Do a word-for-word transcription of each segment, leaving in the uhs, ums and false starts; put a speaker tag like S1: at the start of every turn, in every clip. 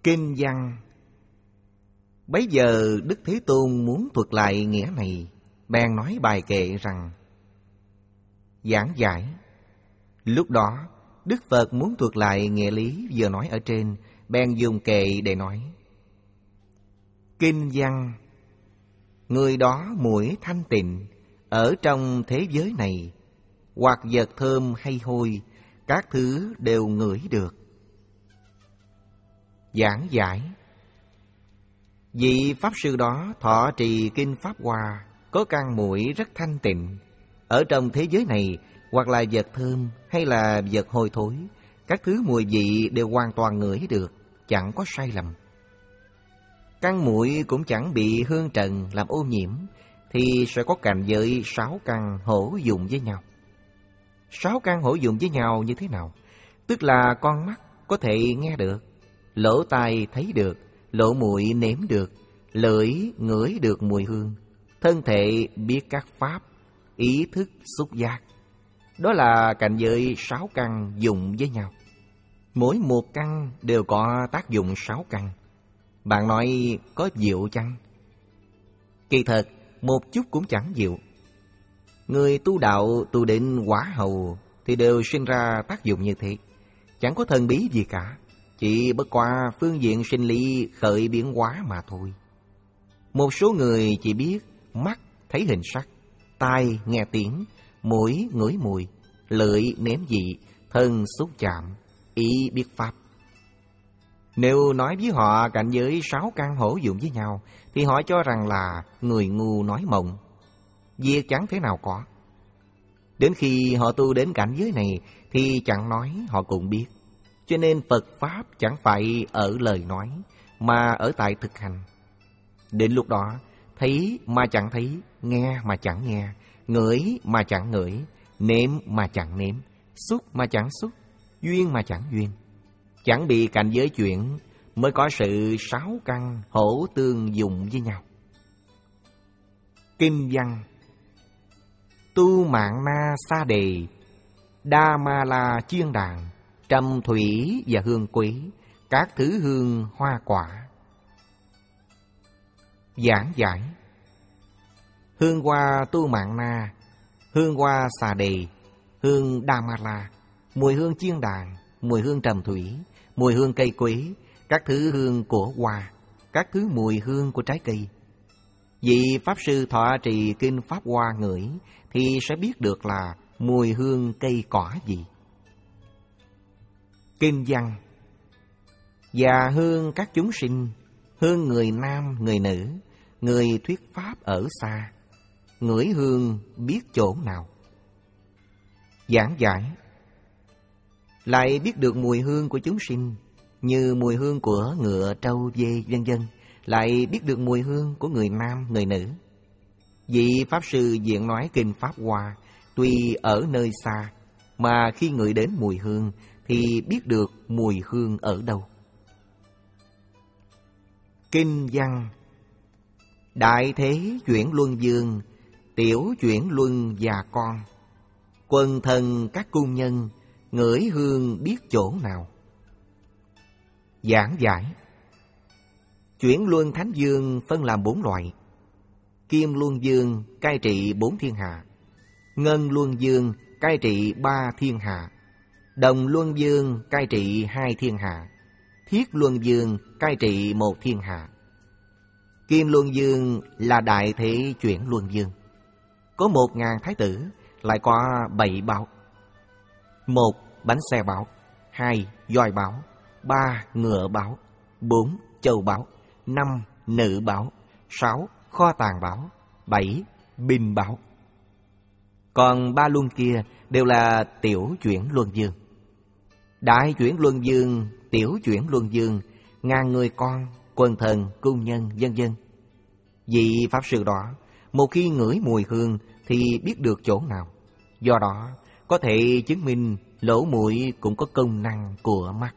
S1: Kinh văn. Bấy giờ Đức Thế Tôn muốn thuật lại nghĩa này, bèn nói bài kệ rằng: giảng giải. Lúc đó Đức Phật muốn thuật lại nghĩa lý vừa nói ở trên, bèn dùng kệ để nói: kinh văn. Người đó mũi thanh tịnh, ở trong thế giới này, hoặc vật thơm hay hôi, các thứ đều ngửi được. Giảng giải. Vị Pháp Sư đó thọ trì Kinh Pháp Hoa, có căn mũi rất thanh tịnh. Ở trong thế giới này, hoặc là vật thơm hay là vật hôi thối, các thứ mùi vị đều hoàn toàn ngửi được, chẳng có sai lầm. Căn mũi cũng chẳng bị hương trần làm ô nhiễm, thì sẽ có cảnh giới sáu căn hỗ dụng với nhau. Sáu căn hỗ dụng với nhau như thế nào? Tức là con mắt có thể nghe được, lỗ tai thấy được, lỗ mũi nếm được, lưỡi ngửi được mùi hương, thân thể biết các pháp, ý thức xúc giác. Đó là cảnh giới sáu căn dụng với nhau. Mỗi một căn đều có tác dụng sáu căn. Bạn nói có diệu chăng? Kỳ thật, một chút cũng chẳng diệu. Người tu đạo tu đến quả hầu thì đều sinh ra tác dụng như thế. Chẳng có thần bí gì cả, chỉ bất qua phương diện sinh lý khởi biến hóa mà thôi. Một số người chỉ biết mắt thấy hình sắc, tai nghe tiếng, mũi ngửi mùi, lưỡi nếm vị, thân xúc chạm, ý biết pháp. Nếu nói với họ cảnh giới sáu căn hỗ dụng với nhau, thì họ cho rằng là người ngu nói mộng. Việc chẳng thế nào có. Đến khi họ tu đến cảnh giới này, thì chẳng nói họ cũng biết. Cho nên Phật Pháp chẳng phải ở lời nói, mà ở tại thực hành. Đến lúc đó, thấy mà chẳng thấy, nghe mà chẳng nghe, ngửi mà chẳng ngửi, nếm mà chẳng nếm, xúc mà chẳng xúc, duyên mà chẳng duyên. Chẳng bị cảnh giới chuyển, mới có sự sáu căn hỗ tương dụng với nhau. Kinh văn. Tu mạng na sa đề, đa ma la chiên đàn, trầm thủy và hương quý, các thứ hương hoa quả. Giảng giải. Hương hoa tu mạng na, hương hoa xà đề, hương đa ma la, mùi hương chiên đàn, mùi hương trầm thủy, mùi hương cây quế, các thứ hương của hoa, các thứ mùi hương của trái cây. Vị Pháp Sư thọ trì Kinh Pháp Hoa ngửi thì sẽ biết được là mùi hương cây cỏ gì. Kinh văn. Và hương các chúng sinh, hương người nam, người nữ, người thuyết Pháp ở xa, ngửi hương biết chỗ nào. Giảng giải. Lại biết được mùi hương của chúng sinh, như mùi hương của ngựa, trâu, dê, vân vân. Lại biết được mùi hương của người nam, người nữ. Vị Pháp Sư diễn nói Kinh Pháp Hoa, tuy ở nơi xa, mà khi ngửi đến mùi hương thì biết được mùi hương ở đâu. Kinh văn. Đại thế chuyển luân dương, tiểu chuyển luân già con, quần thần các cung nhân, ngửi hương biết chỗ nào. Giảng giải. Chuyển luân thánh dương phân làm bốn loại. Kim luân dương cai trị bốn thiên hạ, ngân luân dương cai trị ba thiên hạ, đồng luân dương cai trị hai thiên hạ, thiết luân dương cai trị một thiên hạ. Kim luân dương là đại thế chuyển luân dương. Có một ngàn thái tử, lại có bảy báo. Một, bánh xe báo. Hai, voi báo. Ba, ngựa báo. Bốn, châu báo. Năm, nữ báo. Sáu, kho tàng báo. Bảy, binh báo. Còn ba luân kia đều là tiểu chuyển luân dương. Đại chuyển luân dương, tiểu chuyển luân dương, ngàn người con, quần thần, cung nhân, vân vân. Vị Pháp Sư đó, một khi ngửi mùi hương thì biết được chỗ nào. Do đó, có thể chứng minh lỗ mũi cũng có công năng của mắt.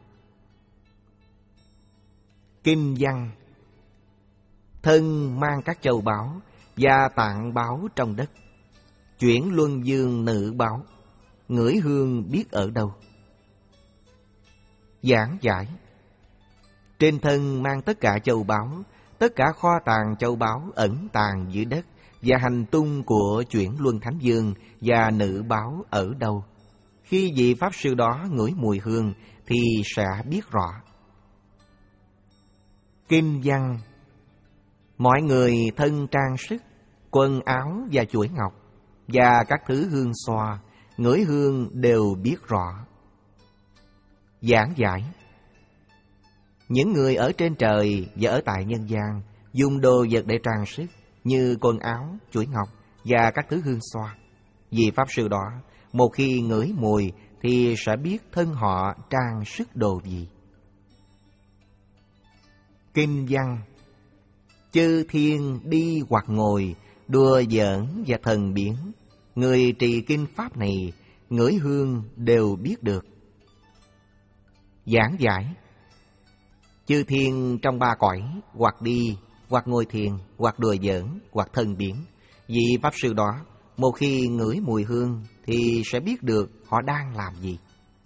S1: Kinh văn. Thân mang các châu báu và tạng báu trong đất, chuyển luân dương nữ báu, ngửi hương biết ở đâu. Giảng giải. Trên thân mang tất cả châu báu, tất cả kho tàng châu báu ẩn tàng dưới đất, và hành tung của chuyển luân thánh vương và nữ báo ở đâu. Khi vị Pháp Sư đó ngửi mùi hương thì sẽ biết rõ. Kinh văn. Mọi người thân trang sức, quần áo và chuỗi ngọc, và các thứ hương xoa, ngửi hương đều biết rõ. Giảng giải. Những người ở trên trời và ở tại nhân gian dùng đồ vật để trang sức như quần áo, chuỗi ngọc và các thứ hương xoa. Vì Pháp Sư đó, một khi ngửi mùi thì sẽ biết thân họ trang sức đồ gì. Kinh văn. Chư thiên đi hoặc ngồi, đùa giỡn và thần biến, người trì kinh pháp này ngửi hương đều biết được. Giảng giải. Chư thiên trong ba cõi, hoặc đi, hoặc ngồi thiền, hoặc đùa giỡn, hoặc thần biến. Vị Pháp Sư đó, một khi ngửi mùi hương thì sẽ biết được họ đang làm gì.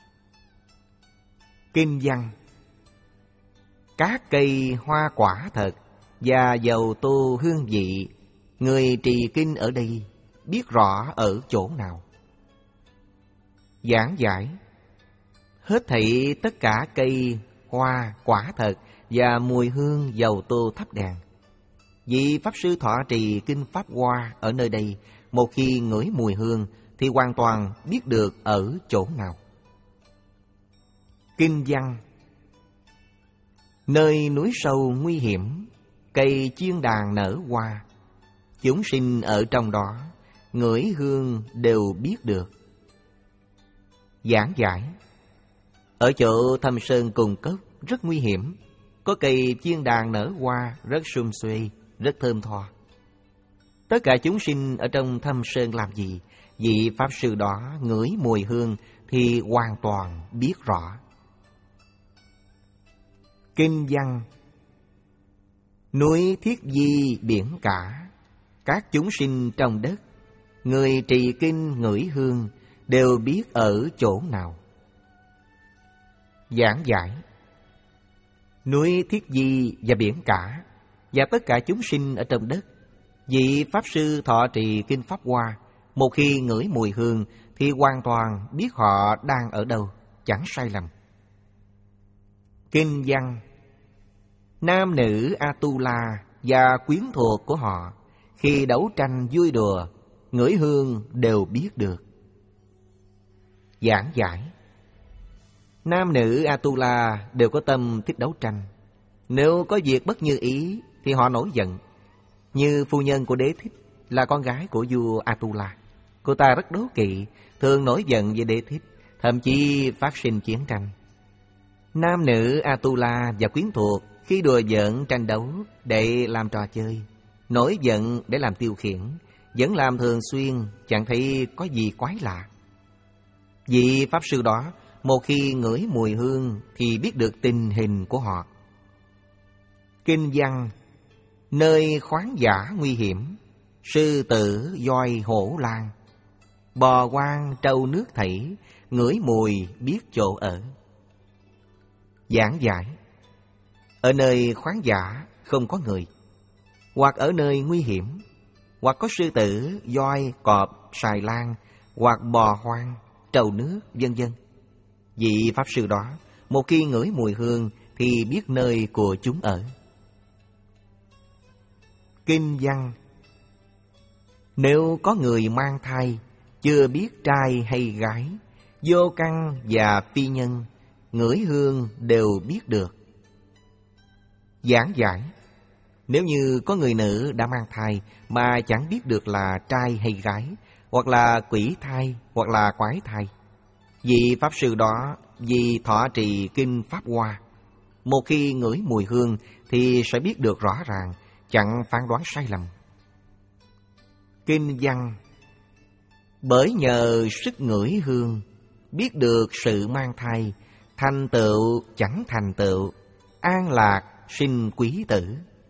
S1: Kinh văn. Các cây hoa quả thật và dầu tô hương vị, người trì kinh ở đây biết rõ ở chỗ nào. Giảng giải. Hết thảy tất cả cây, hoa, quả thật và mùi hương dầu tô thắp đèn. Vị Pháp Sư thọ trì kinh Pháp Hoa ở nơi đây, một khi ngửi mùi hương thì hoàn toàn biết được ở chỗ nào. Kinh văn. Nơi núi sâu nguy hiểm, cây chiên đàn nở hoa, chúng sinh ở trong đó ngửi hương đều biết được. Giảng giải. Ở chỗ thâm sơn cùng cốc rất nguy hiểm, có cây chiên đàn nở hoa rất sum suê, rất thơm tho. Tất cả chúng sinh ở trong thâm sơn làm gì? Vị Pháp Sư đó ngửi mùi hương thì hoàn toàn biết rõ. Kinh văn. Núi Thiết Di biển cả, các chúng sinh trong đất, người trì kinh ngửi hương đều biết ở chỗ nào. Giảng giải. Núi Thiết Di và biển cả và tất cả chúng sinh ở trong đất, vị Pháp Sư thọ trì kinh Pháp Hoa, một khi ngửi mùi hương thì hoàn toàn biết họ đang ở đâu, chẳng sai lầm. Kinh văn. Nam nữ Atula và quyến thuộc của họ khi đấu tranh vui đùa, ngửi hương đều biết được. Giảng giải. Nam nữ Atula đều có tâm thích đấu tranh. Nếu có việc bất như ý thì họ nổi giận. Như phu nhân của Đế Thích là con gái của vua Atula, cô ta rất đố kỵ, thường nổi giận với Đế Thích, thậm chí phát sinh chiến tranh. Nam nữ Atula và quyến thuộc khi đùa giỡn tranh đấu để làm trò chơi, nổi giận để làm tiêu khiển, vẫn làm thường xuyên, chẳng thấy có gì quái lạ. Vị Pháp Sư đó, một khi ngửi mùi hương thì biết được tình hình của họ. Kinh văn. Nơi khoáng dã nguy hiểm, sư tử voi hổ lang, bò quan trâu nước thảy, ngửi mùi biết chỗ ở. Giảng giải. Ở nơi khoáng dã không có người, hoặc ở nơi nguy hiểm, hoặc có sư tử, voi, cọp, sài lan, hoặc bò hoang, trâu nước, vân vân. Vị Pháp Sư đó, một khi ngửi mùi hương thì biết nơi của chúng ở. Kinh văn. Nếu có người mang thai, chưa biết trai hay gái, vô căn và phi nhân, ngửi hương đều biết được. Giảng giải. Nếu như có người nữ đã mang thai mà chẳng biết được là trai hay gái, hoặc là quỷ thai, hoặc là quái thai, vị Pháp Sư đó vì thọ trì kinh Pháp Hoa, một khi ngửi mùi hương thì sẽ biết được rõ ràng, chẳng phán đoán sai lầm. Kinh văn. Bởi nhờ sức ngửi hương, biết được sự mang thai, thành tựu chẳng thành tựu, an lạc sinh quý tử.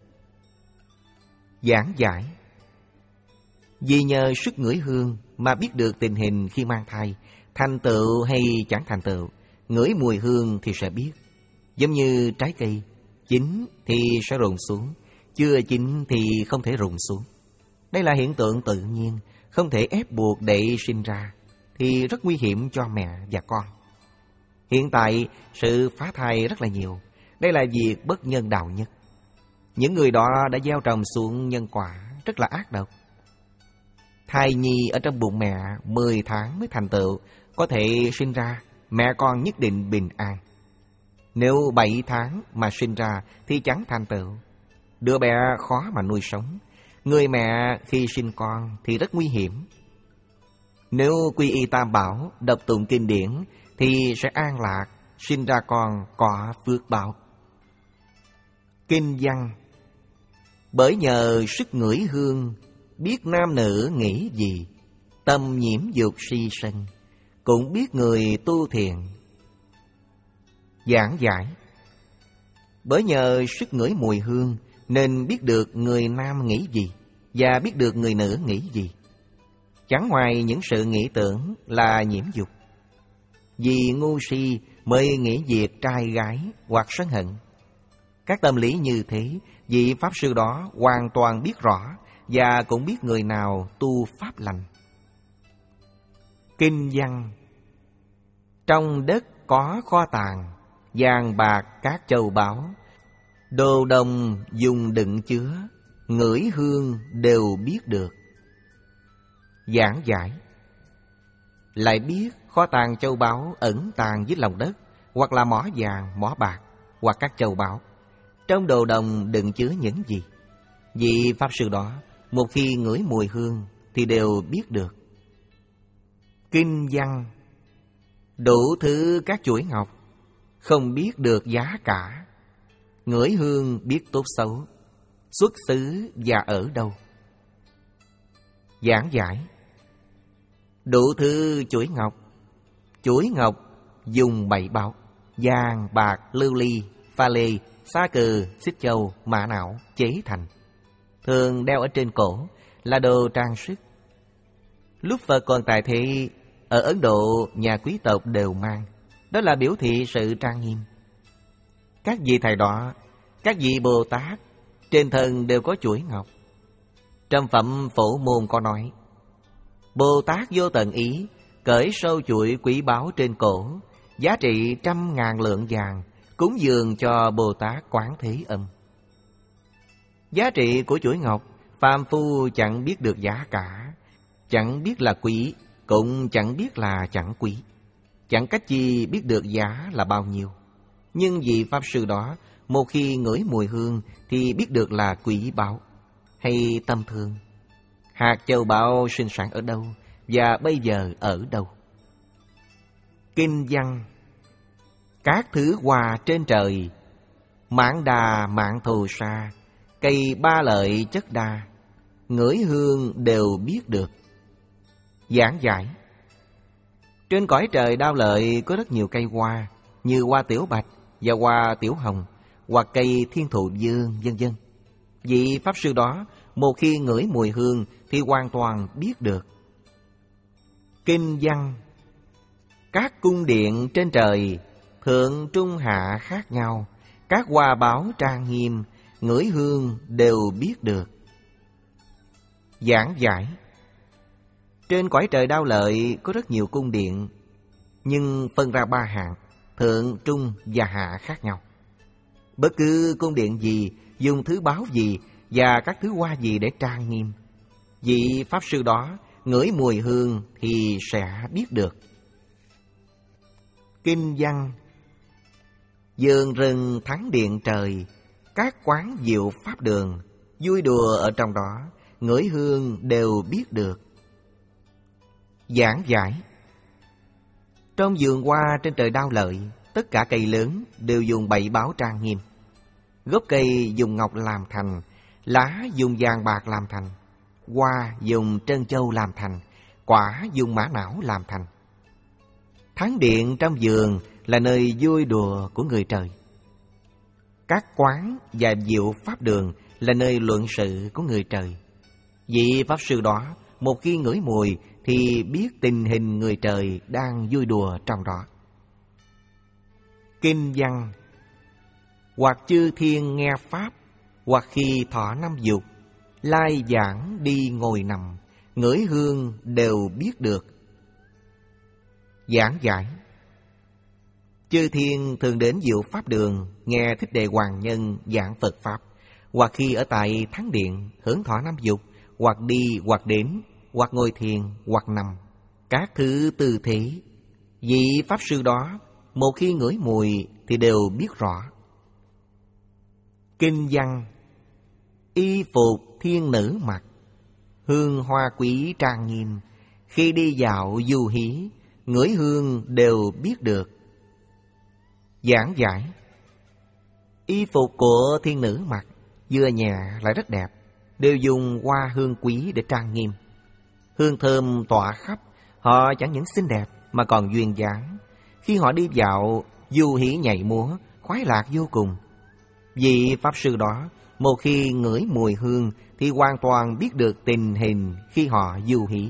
S1: Giảng giải. Vì nhờ sức ngửi hương mà biết được tình hình khi mang thai, thành tựu hay chẳng thành tựu, ngửi mùi hương thì sẽ biết. Giống như trái cây, chín thì sẽ rụng xuống, chưa chín thì không thể rụng xuống. Đây là hiện tượng tự nhiên, không thể ép buộc để sinh ra, thì rất nguy hiểm cho mẹ và con. Hiện tại, sự phá thai rất là nhiều. Đây là việc bất nhân đạo nhất. Những người đó đã gieo trồng xuống nhân quả rất là ác độc. Thai nhi ở trong bụng mẹ mười tháng mới thành tựu, có thể sinh ra, mẹ con nhất định bình an. Nếu bảy tháng mà sinh ra thì chẳng thành tựu. Đứa bé khó mà nuôi sống. Người mẹ khi sinh con thì rất nguy hiểm. Nếu quy y Tam Bảo, đọc tụng kinh điển thì sẽ an lạc, sinh ra con có phước báo. Kinh văn: bởi nhờ sức ngửi hương, biết nam nữ nghĩ gì, tâm nhiễm dục si sân, cũng biết người tu thiền. Giảng giải: bởi nhờ sức ngửi mùi hương nên biết được người nam nghĩ gì và biết được người nữ nghĩ gì. Chẳng ngoài những sự nghĩ tưởng là nhiễm dục. Vì ngu si mới nghĩ việc trai gái hoặc sân hận. Các tâm lý như thế, vị Pháp Sư đó hoàn toàn biết rõ và cũng biết người nào tu pháp lành. Kinh văn: trong đất có kho tàng, vàng bạc các châu báu, đồ đồng dùng đựng chứa, ngửi hương đều biết được. Giảng giải: lại biết kho tàng châu báu ẩn tàng dưới lòng đất, hoặc là mỏ vàng, mỏ bạc, hoặc các châu báu. Trong đồ đồng đựng chứa những gì? Vị Pháp Sư đó một khi ngửi mùi hương thì đều biết được. Kinh văn: đủ thứ các chuỗi ngọc, không biết được giá cả, ngửi hương biết tốt xấu, xuất xứ và ở đâu. Giảng giải: đủ thứ chuỗi ngọc. Chuỗi ngọc dùng bảy bảo: vàng, bạc, lưu ly, pha lê, sa cừ, xích châu, mã não chế thành, thường đeo ở trên cổ, là đồ trang sức. Lúc Phật còn tại thế, ở Ấn Độ nhà quý tộc đều mang, đó là biểu thị sự trang nghiêm. Các vị thầy đó, các vị Bồ Tát trên thân đều có chuỗi ngọc. Trong phẩm Phổ Môn có nói: Bồ Tát vô tận ý, cởi sâu chuỗi quý báu trên cổ, giá trị trăm ngàn lượng vàng, cúng dường cho Bồ Tát Quán Thế Âm. Giá trị của chuỗi ngọc, phàm phu chẳng biết được giá cả, chẳng biết là quý, cũng chẳng biết là chẳng quý, chẳng cách chi biết được giá là bao nhiêu. Nhưng vị Pháp Sư đó, một khi ngửi mùi hương thì biết được là quý báu hay tâm thương. Hạt châu báu sinh sản ở đâu và bây giờ ở đâu. Kinh văn: các thứ hoa trên trời, mãn đà mãn thù sa, cây ba lợi chất đa, ngửi hương đều biết được. Giảng giải: trên cõi trời Đao Lợi có rất nhiều cây hoa, như hoa tiểu bạch và hoa tiểu hồng, hoặc cây thiên thụ dương, vân vân. Vị Pháp Sư đó một khi ngửi mùi hương thì hoàn toàn biết được. Kinh văn: các cung điện trên trời, thượng trung hạ khác nhau, các hoa báu trang nghiêm, ngửi hương đều biết được. Giảng giải: trên cõi trời Đao Lợi có rất nhiều cung điện, nhưng phân ra ba hạng, thượng, trung và hạ khác nhau. Bất cứ cung điện gì, dùng thứ báu gì và các thứ hoa gì để trang nghiêm, vị Pháp Sư đó ngửi mùi hương thì sẽ biết được. Kinh văn: vườn rừng thắng điện trời, các quán diệu pháp đường, vui đùa ở trong đó, ngửi hương đều biết được. Giảng giải: trong vườn hoa trên trời Đao Lợi, tất cả cây lớn đều dùng bảy báu trang nghiêm. Gốc cây dùng ngọc làm thành, lá dùng vàng bạc làm thành, hoa dùng trân châu làm thành, quả dùng mã não làm thành. Thắng điện trong vườn là nơi vui đùa của người trời. Các quán và diệu pháp đường là nơi luận sự của người trời. Vị Pháp Sư đó một khi ngửi mùi thì biết tình hình người trời đang vui đùa trong đó. Kinh văn: hoặc chư thiên nghe pháp, hoặc khi thọ năm dục, lai giảng đi ngồi nằm, ngửi hương đều biết được. Giảng giải. Chư thiên thường đến Diệu Pháp Đường nghe Thích Đề Hoàng Nhân giảng Phật Pháp, hoặc khi ở tại thắng điện hưởng thọ năm dục, hoặc đi hoặc đến, hoặc ngồi thiền hoặc nằm, các thứ tư thế. Vị Pháp Sư đó một khi ngửi mùi thì đều biết rõ. Kinh văn. Y phục thiên nữ mặc, hương hoa quý trang nghiêm, khi đi dạo du hí, ngửi hương đều biết được. Giảng giải. Y phục của thiên nữ mặc vừa nhẹ lại rất đẹp, đều dùng hoa hương quý để trang nghiêm. Hương thơm tỏa khắp, họ chẳng những xinh đẹp mà còn duyên dáng. Khi họ đi dạo, du hí nhảy múa, khoái lạc vô cùng. Vị Pháp Sư đó một khi ngửi mùi hương thì hoàn toàn biết được tình hình khi họ du hí.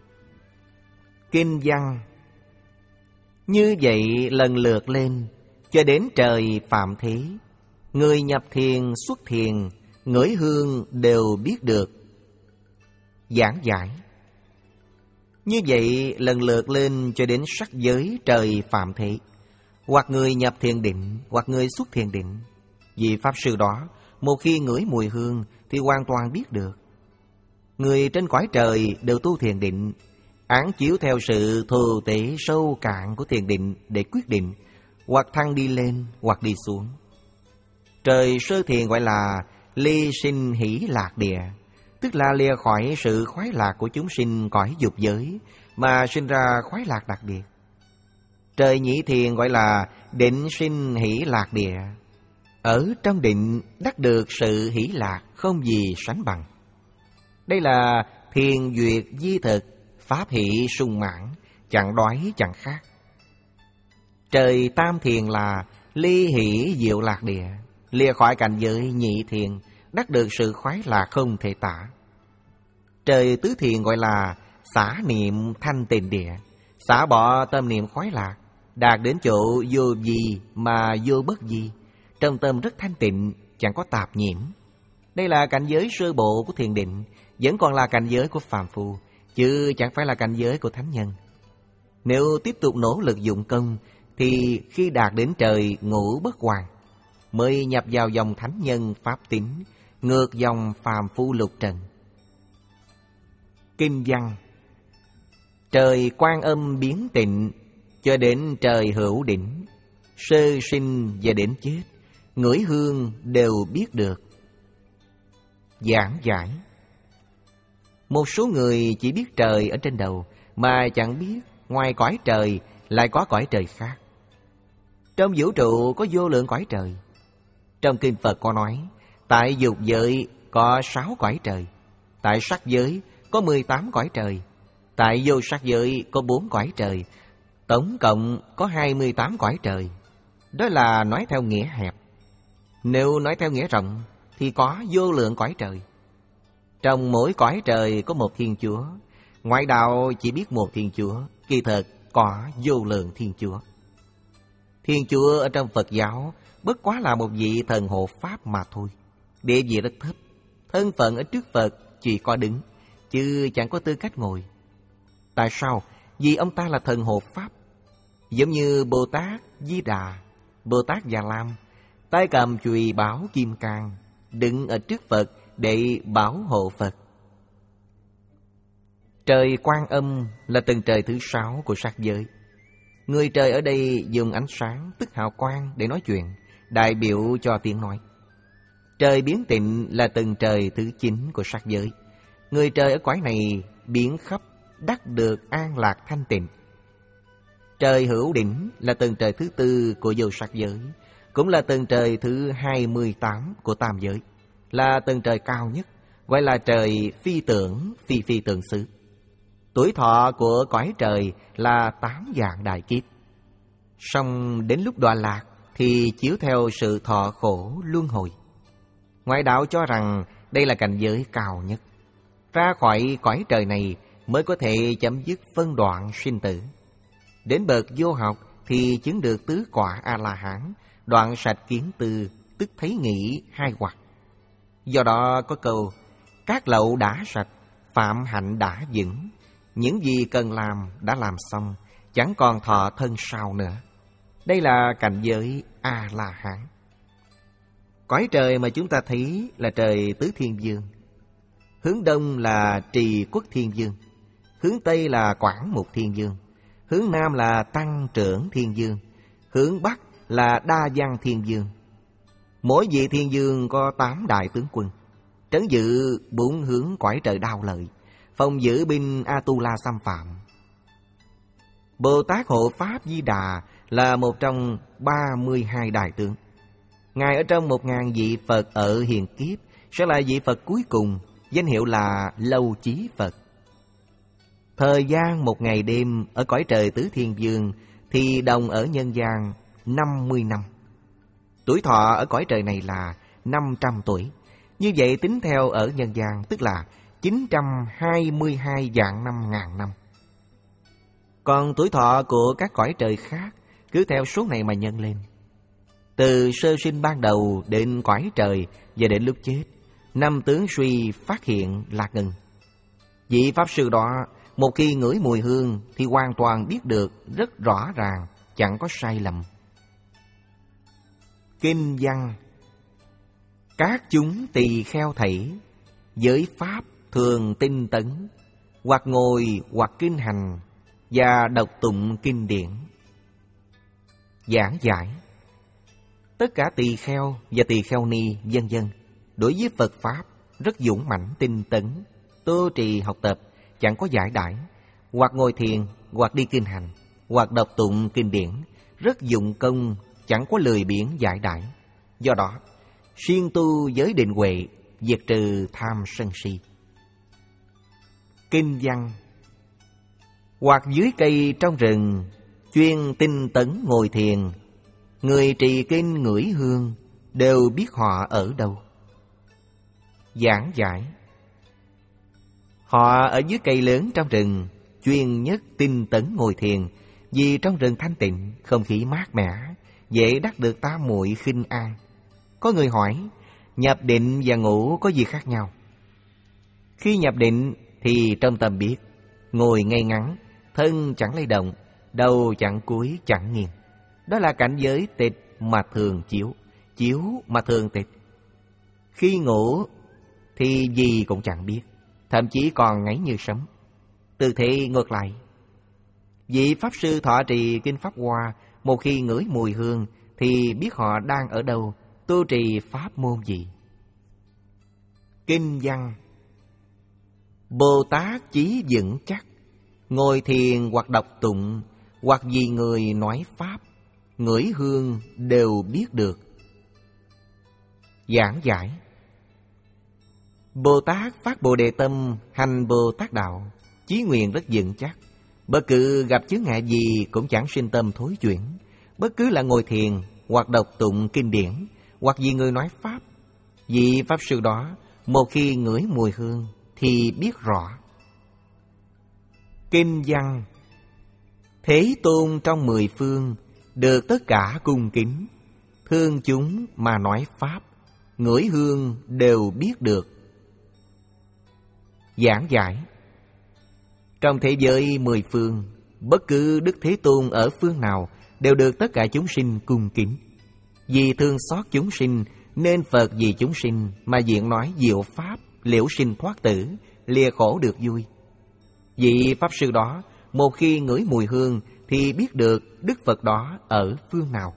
S1: Kinh văn. Như vậy lần lượt lên cho đến trời phạm thế, người nhập thiền xuất thiền, ngửi hương đều biết được. Giảng giải. Như vậy lần lượt lên cho đến sắc giới trời phạm thế, hoặc người nhập thiền định, hoặc người xuất thiền định. Vị Pháp Sư đó một khi ngửi mùi hương thì hoàn toàn biết được. Người trên cõi trời đều tu thiền định, án chiếu theo sự thù tế sâu cạn của thiền định để quyết định, hoặc thăng đi lên hoặc đi xuống. Trời sơ thiền gọi là ly sinh hỷ lạc địa, tức là lìa khỏi sự khoái lạc của chúng sinh cõi dục giới mà sinh ra khoái lạc đặc biệt. Trời nhị thiền gọi là định sinh hỷ lạc địa, ở trong định đắc được sự hỷ lạc không gì sánh bằng. Đây là thiền duyệt di thực, pháp hỷ sung mãn, chẳng đói chẳng khác. Trời tam thiền là ly hỷ diệu lạc địa, lìa khỏi cảnh giới nhị thiền, đắc được sự khoái lạc không thể tả. Trời tứ thiền gọi là xả niệm thanh tịnh địa, xả bỏ tâm niệm khoái lạc, đạt đến chỗ vô vi mà vô bất vi, trong tâm rất thanh tịnh, chẳng có tạp nhiễm. Đây là cảnh giới sơ bộ của thiền định, vẫn còn là cảnh giới của phàm phu, chứ chẳng phải là cảnh giới của thánh nhân. Nếu tiếp tục nỗ lực dụng công thì khi đạt đến trời ngũ bất hoàn mới nhập vào dòng thánh nhân pháp tín, ngược dòng phàm phu lục trần. Kinh văn. Trời Quan Âm biến tịnh cho đến trời hữu đỉnh, sơ sinh và đến chết, ngửi hương đều biết được. Giảng giải. Một số người chỉ biết trời ở trên đầu mà chẳng biết ngoài cõi trời lại có cõi trời khác. Trong vũ trụ có vô lượng cõi trời. Trong kinh Phật có nói, tại dục giới có sáu cõi trời, tại sắc giới có mười tám cõi trời, tại vô sắc giới có bốn cõi trời, tổng cộng có hai mươi tám cõi trời. Đó là nói theo nghĩa hẹp. Nếu nói theo nghĩa rộng thì có vô lượng cõi trời. Trong mỗi cõi trời có một Thiên Chúa. Ngoại đạo chỉ biết một Thiên Chúa, kỳ thực có vô lượng Thiên Chúa. Thiên Chúa ở trong Phật giáo bất quá là một vị thần hộ pháp mà thôi. Địa vị rất thấp, thân phận ở trước Phật chỉ có đứng, chứ chẳng có tư cách ngồi. Tại sao? Vì ông ta là thần hộ pháp. Giống như Bồ Tát Di Đà, Bồ Tát Già Lam, tay cầm chùy bảo kim cang, đứng ở trước Phật để bảo hộ Phật. Trời Quan Âm là tầng trời thứ sáu của sắc giới. Người trời ở đây dùng ánh sáng tức hào quang để nói chuyện, đại biểu cho tiếng nói. Trời biến tịnh là tầng trời thứ chín của sắc giới. Người trời ở cõi này biến khắp đắc được an lạc thanh tịnh. Trời hữu đỉnh là tầng trời thứ tư của vô sắc giới, cũng là tầng trời thứ hai mươi tám của tam giới, là tầng trời cao nhất, gọi là trời phi tưởng phi phi tưởng xứ. Tuổi thọ của cõi trời là tám vạn đại kiếp. Song đến lúc đọa lạc thì chiếu theo sự thọ khổ luân hồi. Ngoại đạo cho rằng đây là cảnh giới cao nhất. Ra khỏi cõi trời này mới có thể chấm dứt phân đoạn sinh tử. Đến bậc vô học thì chứng được tứ quả A-la-hán, đoạn sạch kiến tư, tức thấy nghĩ hai hoặc. Do đó có câu các lậu đã sạch, phạm hạnh đã vững. Những gì cần làm đã làm xong, chẳng còn thọ thân sau nữa. Đây là cảnh giới A-la-hán. Cõi trời mà chúng ta thấy là trời Tứ Thiên Vương. Hướng đông là Trì Quốc Thiên Vương, hướng tây là Quảng Mục Thiên Vương, hướng nam là Tăng Trưởng Thiên Vương, hướng bắc là Đa Văn Thiên Vương. Mỗi vị thiên vương có tám đại tướng quân, trấn giữ bốn hướng cõi trời Đao Lợi, phòng giữ binh A-tu-la xâm phạm. Bồ Tát Hộ Pháp Di Đà là một trong ba mươi hai đại tướng. Ngài ở trong một ngàn vị Phật ở hiện kiếp sẽ là vị Phật cuối cùng, danh hiệu là Lâu Chí Phật. Thời gian một ngày đêm ở cõi trời Tứ Thiên Vương thì đồng ở nhân gian năm mươi năm. Tuổi thọ ở cõi trời này là năm trăm tuổi. Như vậy tính theo ở nhân gian tức là chín trăm hai mươi hai vạn năm ngàn năm. Còn tuổi thọ của các cõi trời khác cứ theo số này mà nhân lên. Từ sơ sinh ban đầu đến cõi trời và đến lúc chết, năm tướng suy phát hiện lạc ngừng. Vị Pháp Sư đó một khi ngửi mùi hương thì hoàn toàn biết được rất rõ ràng, chẳng có sai lầm. Kinh văn: các chúng tỳ kheo thảy, giới pháp thường tinh tấn, hoặc ngồi hoặc kinh hành và đọc tụng kinh điển. Giảng giải: tất cả tỳ kheo và tỳ kheo ni vân vân đối với Phật pháp rất dũng mãnh tinh tấn, tu trì học tập, chẳng có giải đãi, hoặc ngồi thiền, hoặc đi kinh hành, hoặc đọc tụng kinh điển, rất dụng công, chẳng có lười biếng giải đãi. Do đó siêng tu giới định huệ, diệt trừ tham sân si. Kinh văn: hoặc dưới cây trong rừng, chuyên tinh tấn ngồi thiền, người trì kinh ngửi hương, đều biết họ ở đâu. Giảng giải: họ ở dưới cây lớn trong rừng, chuyên nhất tinh tấn ngồi thiền, vì trong rừng thanh tịnh, không khí mát mẻ, dễ đắc được tam muội khinh an. Có người hỏi, nhập định và ngủ có gì khác nhau? Khi nhập định thì trong tâm biết, ngồi ngay ngắn, thân chẳng lay động, đầu chẳng cúi chẳng nghiêng. Đó là cảnh giới tịch mà thường chiếu, chiếu mà thường tịch. Khi ngủ thì gì cũng chẳng biết, thậm chí còn ngáy như sấm. Tư thế ngược lại. Vị Pháp Sư thọ trì Kinh Pháp Hoa, một khi ngửi mùi hương thì biết họ đang ở đâu, tu trì pháp môn gì. Kinh văn: Bồ Tát chí vững chắc, ngồi thiền hoặc đọc tụng, hoặc vì người nói pháp, ngửi hương đều biết được. Giảng giải: Bồ Tát phát Bồ Đề tâm, hành Bồ Tát đạo, chí nguyện rất vững chắc. Bất cứ gặp chướng ngại gì cũng chẳng sinh tâm thối chuyển. Bất cứ là ngồi thiền, hoặc đọc tụng kinh điển, hoặc vì người nói pháp, vị Pháp Sư đó một khi ngửi mùi hương thì biết rõ. Kinh văn: Thế Tôn trong mười phương được tất cả cung kính, thương chúng mà nói pháp, ngửi hương đều biết được. Giảng giải: trong thế giới mười phương, bất cứ Đức Thế Tôn ở phương nào đều được tất cả chúng sinh cung kính. Vì thương xót chúng sinh nên Phật vì chúng sinh mà diện nói diệu pháp, liễu sinh thoát tử, lìa khổ được vui. Vị Pháp Sư đó một khi ngửi mùi hương thì biết được Đức Phật đó ở phương nào.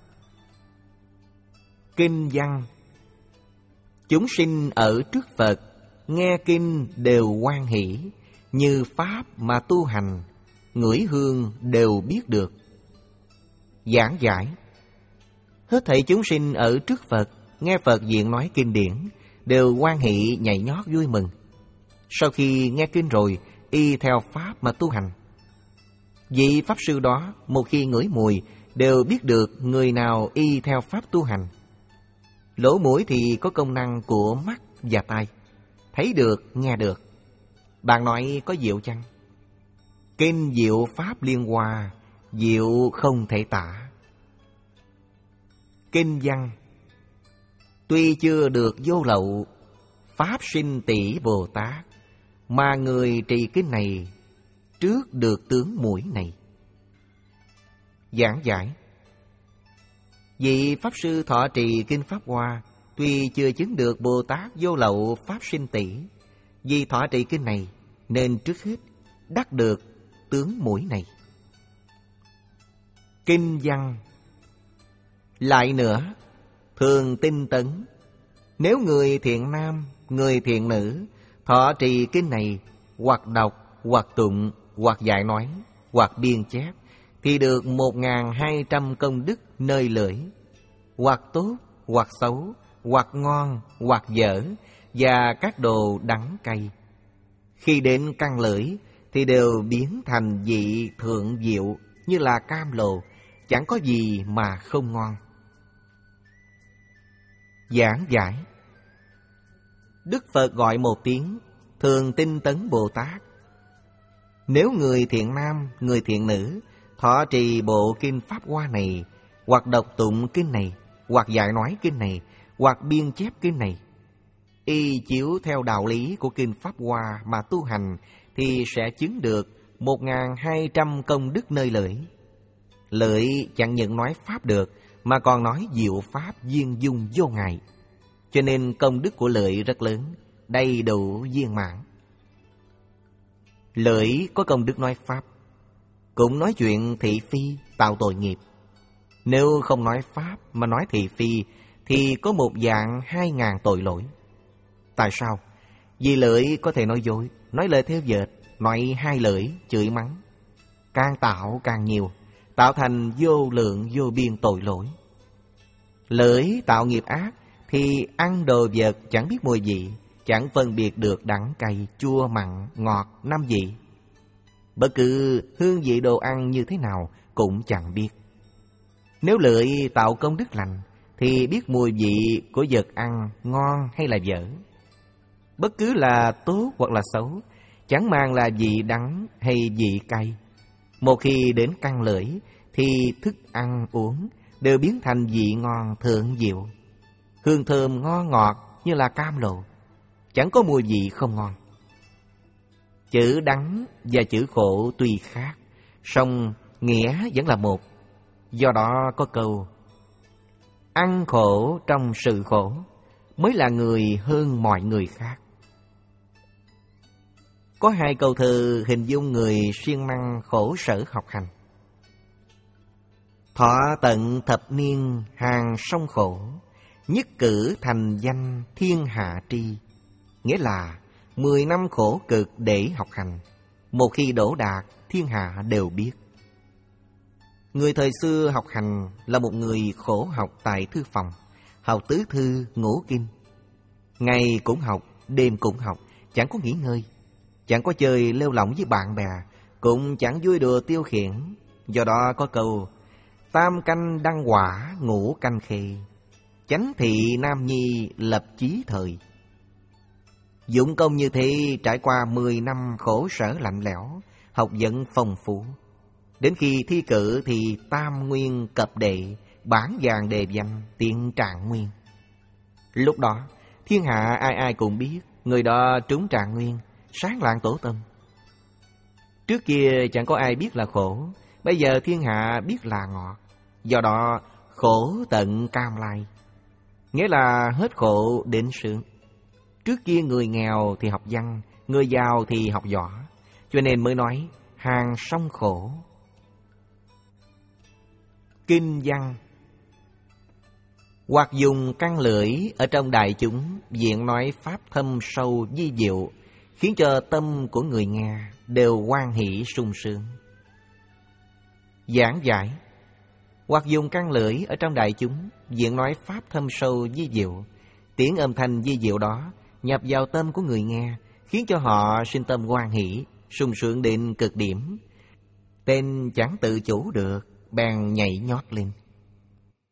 S1: Kinh văn: chúng sinh ở trước Phật, nghe kinh đều hoan hỷ, như pháp mà tu hành, ngửi hương đều biết được. Giảng giải: hết thảy chúng sinh ở trước Phật, nghe Phật diện nói kinh điển, đều hoan hỷ nhảy nhót vui mừng. Sau khi nghe kinh rồi, y theo pháp mà tu hành. Vị Pháp Sư đó một khi ngửi mùi đều biết được người nào y theo pháp tu hành. Lỗ mũi thì có công năng của mắt và tai, thấy được, nghe được. Bạn nói có diệu chăng? Kinh diệu pháp liên hoa, diệu không thể tả. Kinh văn: tuy chưa được vô lậu Pháp sinh tỷ Bồ Tát, mà người trì kinh này trước được tướng mũi này. Giảng giải: vị Pháp Sư thọ trì kinh Pháp Hoa, tuy chưa chứng được Bồ Tát vô lậu Pháp sinh tỷ, vì thọ trì kinh này nên trước hết đắc được tướng mũi này. Kinh văn: lại nữa, thường tinh tấn, nếu người thiện nam, người thiện nữ thọ trì kinh này, hoặc đọc, hoặc tụng, hoặc dạy nói, hoặc biên chép, thì được một ngàn hai trăm công đức nơi lưỡi, hoặc tốt, hoặc xấu, hoặc ngon, hoặc dở, và các đồ đắng cay. Khi đến căn lưỡi thì đều biến thành vị thượng diệu, như là cam lồ, chẳng có gì mà không ngon. Giảng giải: Đức Phật gọi một tiếng thường tinh tấn Bồ Tát. Nếu người thiện nam, người thiện nữ thọ trì bộ kinh Pháp Hoa này, hoặc đọc tụng kinh này, hoặc dạy nói kinh này, hoặc biên chép kinh này, y chiếu theo đạo lý của kinh Pháp Hoa mà tu hành, thì sẽ chứng được một ngàn hai trăm công đức nơi lưỡi. Lưỡi chẳng những nói Pháp được, mà còn nói diệu Pháp viên dung vô ngại. Cho nên công đức của lưỡi rất lớn, đầy đủ viên mãn. Lưỡi có công đức nói Pháp, cũng nói chuyện thị phi, tạo tội nghiệp. Nếu không nói Pháp mà nói thị phi, thì có một dạng hai ngàn tội lỗi. Tại sao? Vì lưỡi có thể nói dối, nói lời theo dệt, nói hai lưỡi, chửi mắng. Càng tạo càng nhiều, tạo thành vô lượng vô biên tội lỗi. Lưỡi tạo nghiệp ác thì ăn đồ vật chẳng biết mùi vị, chẳng phân biệt được đắng cay, chua mặn, ngọt, năm vị. Bất cứ hương vị đồ ăn như thế nào cũng chẳng biết. Nếu lưỡi tạo công đức lành thì biết mùi vị của vật ăn ngon hay là dở. Bất cứ là tốt hoặc là xấu, chẳng mang là vị đắng hay vị cay. Một khi đến căn lưỡi thì thức ăn uống đều biến thành vị ngon thượng diệu, hương thơm ngon ngọt như là cam lộ, chẳng có mùi vị không ngon. Chữ đắng và chữ khổ tuy khác, song nghĩa vẫn là một. Do đó có câu: ăn khổ trong sự khổ mới là người hơn mọi người khác. Có hai câu thơ hình dung người siêng năng khổ sở học hành: thọ tận thập niên hàng sông khổ, nhất cử thành danh thiên hạ tri. Nghĩa là mười năm khổ cực để học hành, một khi đỗ đạt thiên hạ đều biết. Người thời xưa học hành là một người khổ học tại thư phòng, học tứ thư ngũ kinh. Ngày cũng học, đêm cũng học, chẳng có nghỉ ngơi. Chẳng có chơi lêu lỏng với bạn bè, cũng chẳng vui đùa tiêu khiển. Do đó có câu: tam canh đăng quả, ngũ canh khê, chánh thị nam nhi lập chí thời. Dụng công như thế trải qua mười năm khổ sở lạnh lẽo, học vấn phong phú. Đến khi thi cử thì tam nguyên cập đệ, bản vàng đề danh, tiện trạng nguyên. Lúc đó thiên hạ ai ai cũng biết người đó trúng trạng nguyên, sáng lạng tổ tông. Trước kia chẳng có ai biết là khổ, bây giờ thiên hạ biết là ngọt. Do đó khổ tận cam lai, nghĩa là hết khổ đến sướng. Trước kia người nghèo thì học văn, người giàu thì học võ, cho nên mới nói hàng sông khổ. Kinh văn: hoặc dùng căn lưỡi ở trong đại chúng diện nói pháp thâm sâu vi diệu, khiến cho tâm của người nghe đều hoan hỷ sung sướng. Giảng giải: hoặc dùng căn lưỡi ở trong đại chúng diện nói pháp thâm sâu vi diệu, tiếng âm thanh vi diệu đó nhập vào tâm của người nghe, khiến cho họ sinh tâm hoan hỷ, sung sướng đến cực điểm. Tên chẳng tự chủ được, bèn nhảy nhót lên.